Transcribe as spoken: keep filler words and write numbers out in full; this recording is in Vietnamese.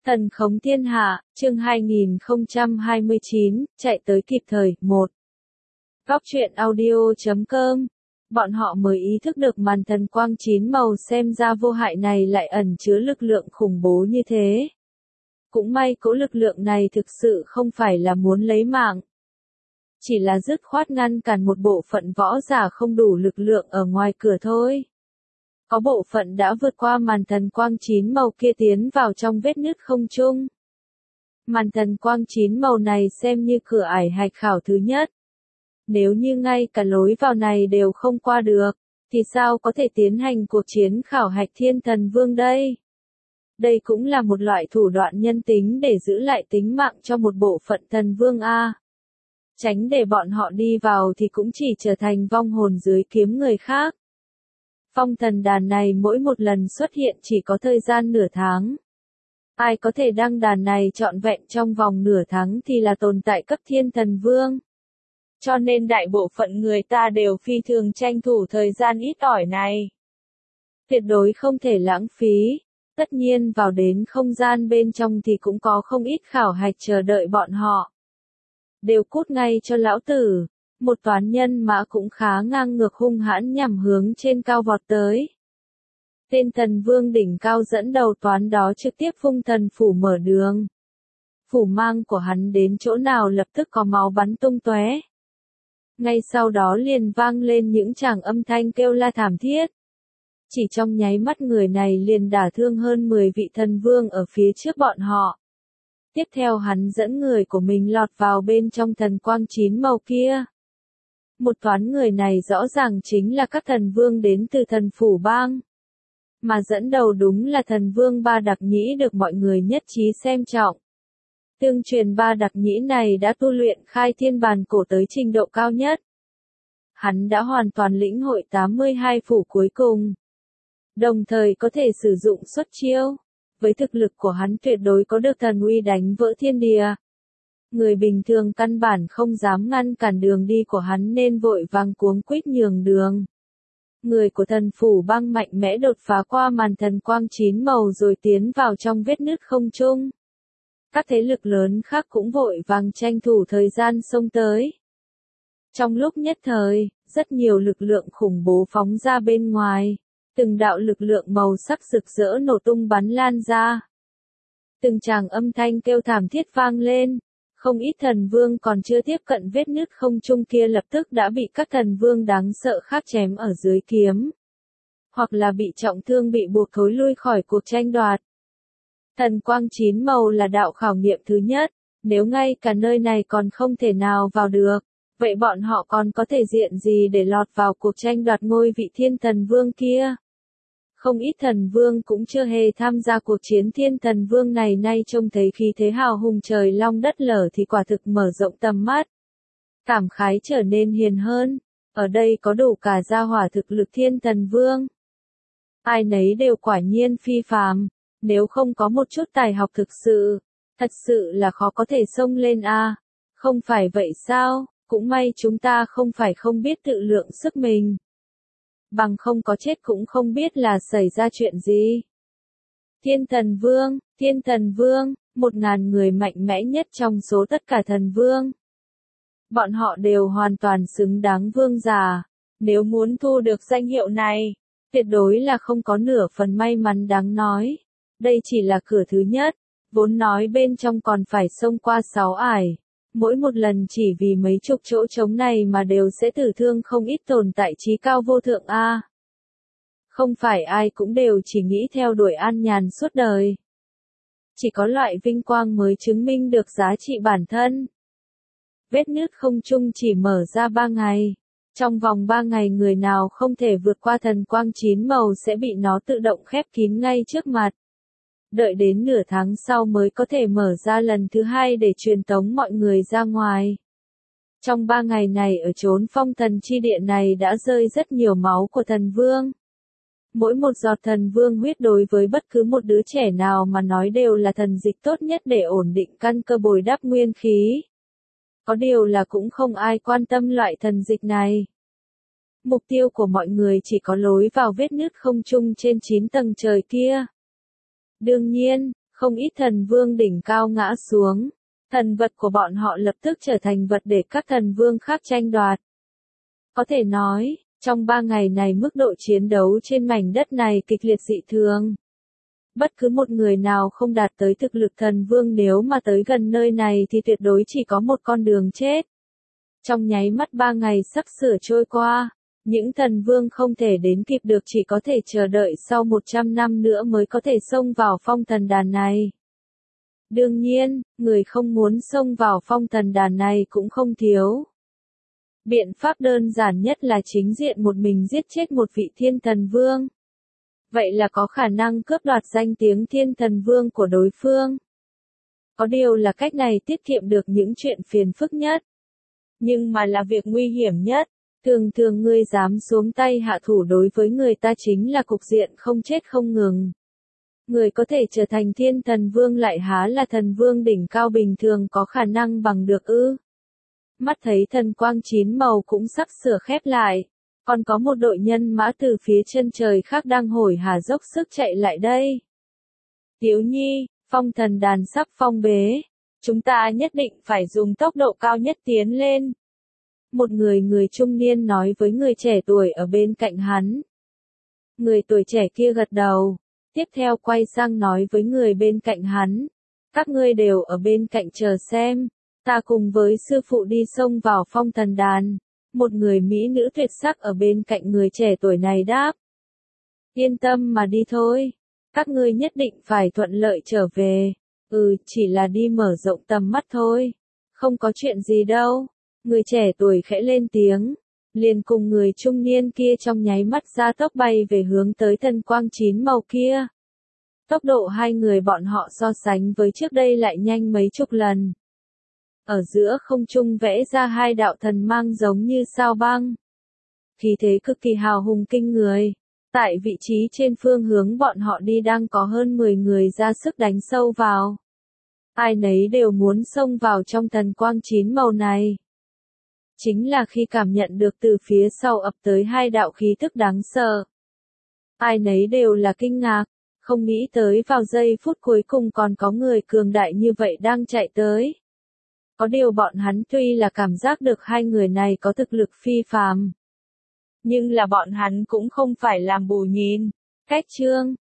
Thần khống thiên hạ, chương hai nghìn không trăm hai mươi chín, chạy tới kịp thời, một. Góc truyện audio chấm com. Bọn họ mới ý thức được màn thần quang chín màu xem ra vô hại này lại ẩn chứa lực lượng khủng bố như thế. Cũng may cỗ lực lượng này thực sự không phải là muốn lấy mạng. Chỉ là dứt khoát ngăn cản một bộ phận võ giả không đủ lực lượng ở ngoài cửa thôi. Có bộ phận đã vượt qua màn thần quang chín màu kia tiến vào trong vết nứt không trung. Màn thần quang chín màu này xem như cửa ải hạch khảo thứ nhất. Nếu như ngay cả lối vào này đều không qua được, thì sao có thể tiến hành cuộc chiến khảo hạch thiên thần vương đây? Đây cũng là một loại thủ đoạn nhân tính để giữ lại tính mạng cho một bộ phận thần vương A. Tránh để bọn họ đi vào thì cũng chỉ trở thành vong hồn dưới kiếm người khác. Phong thần đàn này mỗi một lần xuất hiện chỉ có thời gian nửa tháng. Ai có thể đăng đàn này trọn vẹn trong vòng nửa tháng thì là tồn tại cấp thiên thần vương. Cho nên đại bộ phận người ta đều phi thường tranh thủ thời gian ít ỏi này. Tuyệt đối không thể lãng phí. Tất nhiên vào đến không gian bên trong thì cũng có không ít khảo hạch chờ đợi bọn họ. Đều cút ngay cho lão tử. Một toán nhân mã cũng khá ngang ngược hung hãn nhằm hướng trên cao vọt tới. Tên thần vương đỉnh cao dẫn đầu toán đó trực tiếp phung thần phủ mở đường. Phủ mang của hắn đến chỗ nào lập tức có máu bắn tung tóe. Ngay sau đó liền vang lên những tràng âm thanh kêu la thảm thiết. Chỉ trong nháy mắt người này liền đả thương hơn mười vị thần vương ở phía trước bọn họ. Tiếp theo hắn dẫn người của mình lọt vào bên trong thần quang chín màu kia. Một toán người này rõ ràng chính là các thần vương đến từ thần phủ bang. Mà dẫn đầu đúng là thần vương Ba Đặc Nhĩ được mọi người nhất trí xem trọng. Tương truyền Ba Đặc Nhĩ này đã tu luyện khai thiên bàn cổ tới trình độ cao nhất. Hắn đã hoàn toàn lĩnh hội tám mươi hai phủ cuối cùng. Đồng thời có thể sử dụng xuất chiêu. Với thực lực của hắn tuyệt đối có được thần uy đánh vỡ thiên địa. Người bình thường căn bản không dám ngăn cản đường đi của hắn nên vội vàng cuống quýt nhường đường. Người của thần phủ băng mạnh mẽ đột phá qua màn thần quang chín màu rồi tiến vào trong vết nứt không trung. Các thế lực lớn khác cũng vội vàng tranh thủ thời gian xông tới. Trong lúc nhất thời, rất nhiều lực lượng khủng bố phóng ra bên ngoài. Từng đạo lực lượng màu sắc rực rỡ nổ tung bắn lan ra. Từng tràng âm thanh kêu thảm thiết vang lên. Không ít thần vương còn chưa tiếp cận vết nứt không trung kia lập tức đã bị các thần vương đáng sợ khác chém ở dưới kiếm. Hoặc là bị trọng thương bị buộc thối lui khỏi cuộc tranh đoạt. Thần quang chín màu là đạo khảo nghiệm thứ nhất, nếu ngay cả nơi này còn không thể nào vào được, vậy bọn họ còn có thể diện gì để lọt vào cuộc tranh đoạt ngôi vị thiên thần vương kia. Không ít thần vương cũng chưa hề tham gia cuộc chiến thiên thần vương này nay trông thấy khí thế hào hùng trời long đất lở thì quả thực mở rộng tầm mắt. Cảm khái trở nên hiền hơn, ở đây có đủ cả gia hỏa thực lực thiên thần vương. Ai nấy đều quả nhiên phi phàm, nếu không có một chút tài học thực sự, thật sự là khó có thể xông lên a. Không phải vậy sao, cũng may chúng ta không phải không biết tự lượng sức mình. Bằng không có chết cũng không biết là xảy ra chuyện gì. Thiên thần vương, thiên thần vương, một ngàn người mạnh mẽ nhất trong số tất cả thần vương. Bọn họ đều hoàn toàn xứng đáng vương giả. Nếu muốn thu được danh hiệu này, tuyệt đối là không có nửa phần may mắn đáng nói. Đây chỉ là cửa thứ nhất, vốn nói bên trong còn phải xông qua sáu ải. Mỗi một lần chỉ vì mấy chục chỗ trống này mà đều sẽ tử thương không ít tồn tại trí cao vô thượng a. Không phải ai cũng đều chỉ nghĩ theo đuổi an nhàn suốt đời. Chỉ có loại vinh quang mới chứng minh được giá trị bản thân. Vết nứt không trung chỉ mở ra ba ngày. Trong vòng ba ngày người nào không thể vượt qua thần quang chín màu sẽ bị nó tự động khép kín ngay trước mặt. Đợi đến nửa tháng sau mới có thể mở ra lần thứ hai để truyền tống mọi người ra ngoài. Trong ba ngày này ở chốn phong thần chi địa này đã rơi rất nhiều máu của thần vương. Mỗi một giọt thần vương huyết đối với bất cứ một đứa trẻ nào mà nói đều là thần dịch tốt nhất để ổn định căn cơ bồi đắp nguyên khí. Có điều là cũng không ai quan tâm loại thần dịch này. Mục tiêu của mọi người chỉ có lối vào vết nứt không trung trên chín tầng trời kia. Đương nhiên, Không ít thần vương đỉnh cao ngã xuống. Thần vật của bọn họ lập tức trở thành vật để các thần vương khác tranh đoạt. Có thể nói, trong ba ngày này mức độ chiến đấu trên mảnh đất này kịch liệt dị thường. Bất cứ một người nào không đạt tới thực lực thần vương nếu mà tới gần nơi này thì tuyệt đối chỉ có một con đường chết. Trong nháy mắt ba ngày sắp sửa trôi qua, những thần vương không thể đến kịp được chỉ có thể chờ đợi sau một trăm năm nữa mới có thể xông vào phong thần đàn này. Đương nhiên, người không muốn xông vào phong thần đàn này cũng không thiếu. Biện pháp đơn giản nhất là chính diện một mình giết chết một vị thiên thần vương. Vậy là có khả năng cướp đoạt danh tiếng thiên thần vương của đối phương. Có điều là cách này tiết kiệm được những chuyện phiền phức nhất. Nhưng mà là việc nguy hiểm nhất. Thường thường ngươi dám xuống tay hạ thủ đối với người ta chính là cục diện không chết không ngừng. Người có thể trở thành thiên thần vương lại há là thần vương đỉnh cao bình thường có khả năng bằng được ư. Mắt thấy thần quang chín màu cũng sắp sửa khép lại. Còn có một đội nhân mã từ phía chân trời khác đang hối hả dốc sức chạy lại đây. Tiếu Nhi, phong thần đàn sắp phong bế. Chúng ta nhất định phải dùng tốc độ cao nhất tiến lên. Một người người trung niên nói với người trẻ tuổi ở bên cạnh hắn. Người tuổi trẻ kia gật đầu. Tiếp theo quay sang nói với người bên cạnh hắn. Các ngươi đều ở bên cạnh chờ xem. Ta cùng với sư phụ đi xông vào phong thần đàn. Một người mỹ nữ tuyệt sắc ở bên cạnh người trẻ tuổi này đáp. Yên tâm mà đi thôi. Các ngươi nhất định phải thuận lợi trở về. Ừ, chỉ là đi mở rộng tầm mắt thôi. Không có chuyện gì đâu. Người trẻ tuổi khẽ lên tiếng. Liền cùng người trung niên kia trong nháy mắt ra tốc bay về hướng tới thần quang chín màu kia. Tốc độ hai người bọn họ so sánh với trước đây lại nhanh mấy chục lần. Ở giữa không trung vẽ ra hai đạo thần mang giống như sao băng. Khí thế cực kỳ hào hùng kinh người. Tại vị trí trên phương hướng bọn họ đi đang có hơn mười người ra sức đánh sâu vào. Ai nấy đều muốn xông vào trong thần quang chín màu này. Chính là khi cảm nhận được từ phía sau ập tới hai đạo khí thức đáng sợ. Ai nấy đều là kinh ngạc, không nghĩ tới vào giây phút cuối cùng còn có người cường đại như vậy đang chạy tới. Có điều bọn hắn tuy là cảm giác được hai người này có thực lực phi phàm. Nhưng là bọn hắn cũng không phải làm bù nhìn. Cách chương